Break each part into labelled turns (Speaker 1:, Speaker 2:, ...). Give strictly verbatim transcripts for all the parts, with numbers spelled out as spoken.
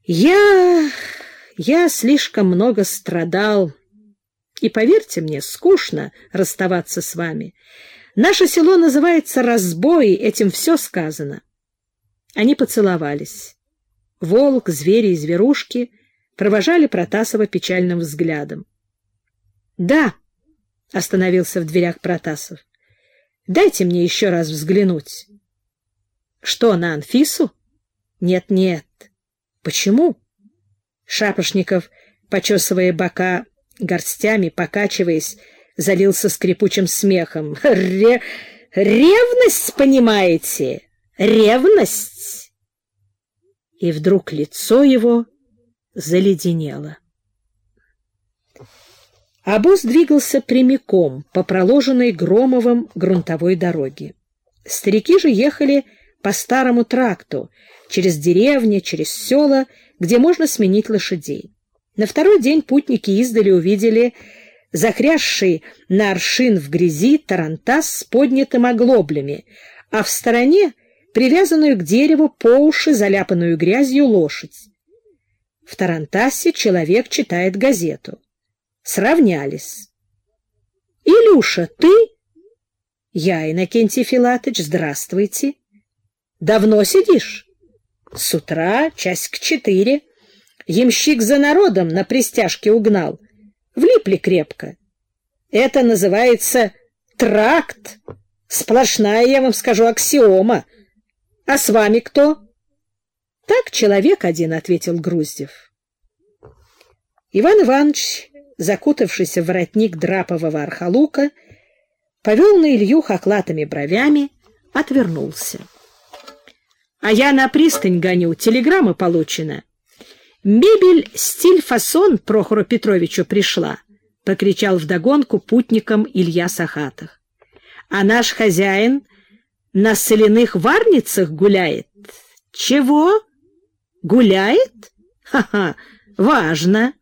Speaker 1: Я... я слишком много страдал. И, поверьте мне, скучно расставаться с вами. Наше село называется Разбой, этим все сказано. Они поцеловались. Волк, звери и зверушки провожали Протасова печальным взглядом. — Да, — остановился в дверях Протасов, — дайте мне еще раз взглянуть. — Что, на Анфису? Нет, — Нет-нет. — Почему? Шапошников, почесывая бока горстями, покачиваясь, залился скрипучим смехом. — Ре... Ревность, понимаете? Ревность! И вдруг лицо его заледенело. Обоз двигался прямиком по проложенной Громовым грунтовой дороге. Старики же ехали по старому тракту, через деревни, через села, где можно сменить лошадей. На второй день путники издали увидели захрясший на аршин в грязи тарантас с поднятым оглоблями, а в стороне привязанную к дереву по уши заляпанную грязью лошадь. В тарантасе человек читает газету. Сравнялись. — Илюша, ты? — Я, Иннокентий Филатыч, здравствуйте. — Давно сидишь? — С утра, час к четыре. Ямщик за народом на пристяжке угнал. Влипли крепко. Это называется тракт. Сплошная, я вам скажу, аксиома. А с вами кто? — Так, человек один, — ответил Груздев. Иван Иванович, закутавшийся в воротник драпового архалука, повел на Илью хохлатыми бровями, отвернулся. — А я на пристань гоню, телеграмма получена. Мебель стиль-фасон Прохору Петровичу пришла, — покричал вдогонку путникам Илья Сахатых. — А наш хозяин на соляных варницах гуляет. — Чего? Гуляет? Ха-ха, важно.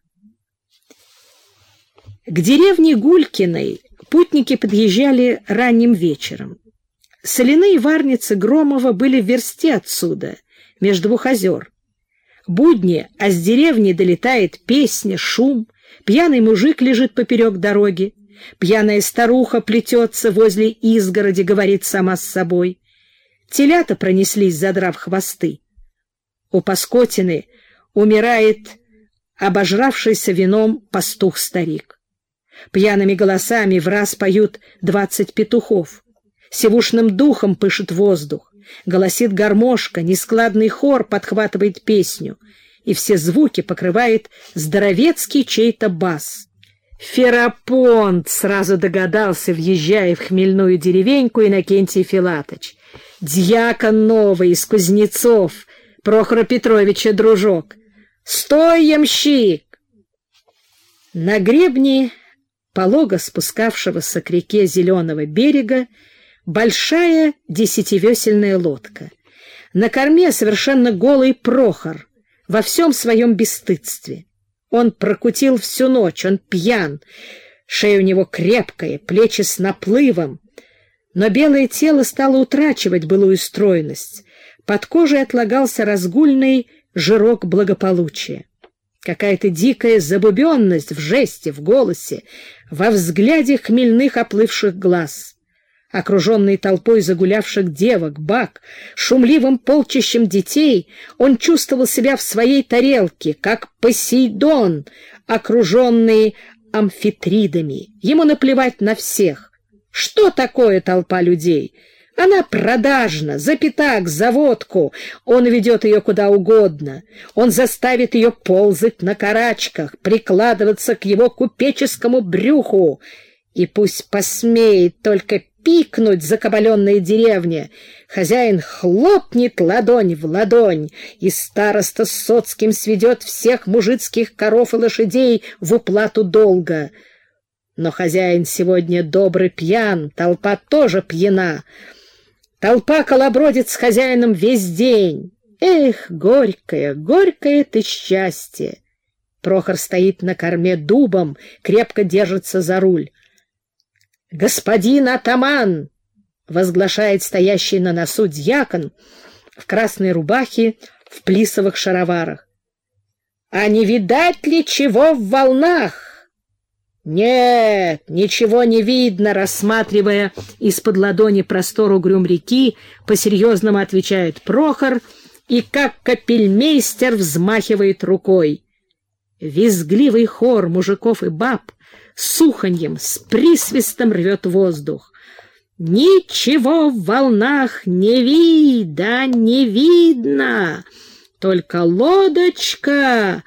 Speaker 1: К деревне Гулькиной путники подъезжали ранним вечером. Соляные варницы Громова были в версте отсюда, между двух озер. Будни, а с деревни долетает песня, шум, пьяный мужик лежит поперек дороги, пьяная старуха плетется возле изгороди, говорит сама с собой. Телята пронеслись, задрав хвосты. У Паскотины умирает обожравшийся вином пастух-старик. Пьяными голосами враз поют двадцать петухов. Сивушным духом пышет воздух. Голосит гармошка, нескладный хор подхватывает песню, и все звуки покрывает здоровецкий чей-то бас. Ферапонт, сразу догадался, въезжая в хмельную деревеньку, Иннокентий Филатыч. Дьякон новый из Кузнецов, Прохора Петровича дружок. Стой, ямщик! На гребне полого спускавшегося к реке Зеленого берега большая десятивесельная лодка. На корме совершенно голый Прохор во всем своем бесстыдстве. Он прокутил всю ночь, он пьян, шея у него крепкая, плечи с наплывом, но белое тело стало утрачивать былую стройность, под кожей отлагался разгульный жирок благополучия. Какая-то дикая забубенность в жесте, в голосе, во взгляде хмельных оплывших глаз. Окруженный толпой загулявших девок, баб, шумливым полчищем детей, он чувствовал себя в своей тарелке, как Посейдон, окруженный амфитридами. Ему наплевать на всех. Что такое толпа людей? Она продажна, за пятак, за водку. Он ведет ее куда угодно. Он заставит ее ползать на карачках, прикладываться к его купеческому брюху. И пусть посмеет только пикнуть закабаленная деревня, хозяин хлопнет ладонь в ладонь, и староста с соцким сведет всех мужицких коров и лошадей в уплату долга. Но хозяин сегодня добрый пьян, толпа тоже пьяна. Толпа колобродит с хозяином весь день. Эх, горькое, горькое ты счастье! Прохор стоит на корме дубом, крепко держится за руль. «Господин атаман!» — возглашает стоящий на носу дьякон в красной рубахе, в плисовых шароварах. А не видать ли чего в волнах? Нет, ничего не видно, рассматривая из-под ладони простор угрюм реки, по-серьезному отвечает Прохор и, как капельмейстер, взмахивает рукой. Визгливый хор мужиков и баб с уханьем, с присвистом рвет воздух. Ничего в волнах не видно, не видно, только лодочка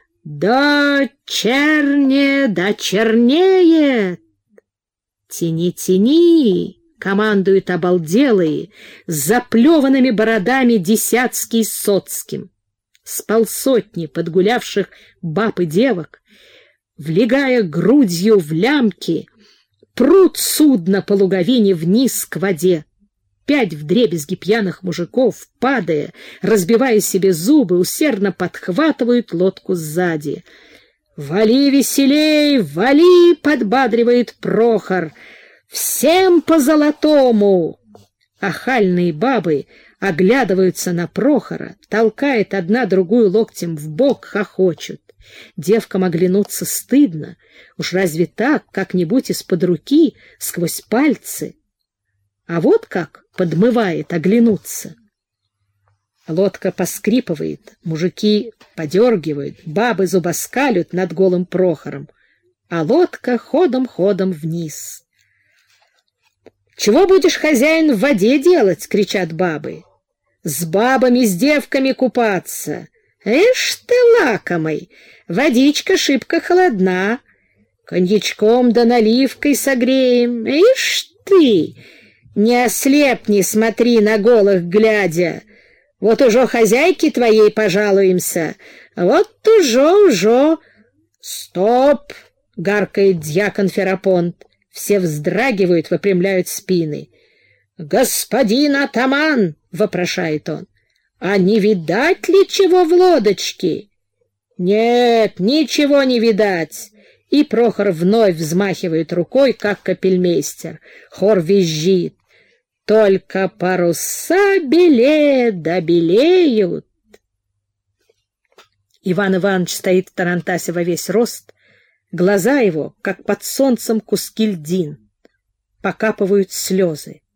Speaker 1: да черне, да чернеет. Тяни, тяни, командуют обалделые, с заплеванными бородами Десятский с Соцким. С полсотни подгулявших баб и девок, влегая грудью в лямки, прут судно по луговине вниз к воде. Пять вдребезги пьяных мужиков, падая, разбивая себе зубы, усердно подхватывают лодку сзади. «Вали веселей, вали!» — подбадривает Прохор. «Всем по золотому!» Охальные бабы оглядываются на Прохора, толкает одна другую локтем в бок, хохочут. Девкам оглянуться стыдно. Уж разве так, как-нибудь из-под руки, сквозь пальцы? А вот как подмывает оглянуться. Лодка поскрипывает, мужики подергивают, бабы зубоскалят над голым Прохором, а лодка ходом-ходом вниз. «Чего будешь, хозяин, в воде делать?» — кричат бабы. «С бабами, с девками купаться. Эш ты, лакомый, водичка шибко холодна. Коньячком да наливкой согреем. Ишь ты, не ослепни, смотри на голых глядя. Вот уже хозяйке твоей пожалуемся. Вот уже-уже...» «Стоп!» — гаркает дьякон Ферапонт. Все вздрагивают, выпрямляют спины. «Господин атаман!» — вопрошает он. «А не видать ли чего в лодочке?» «Нет, ничего не видать!» И Прохор вновь взмахивает рукой, как капельмейстер. Хор визжит. «Только паруса белеют да белеют!» Иван Иванович стоит в тарантасе во весь рост. Глаза его, как под солнцем куски льдин. Покапывают слезы.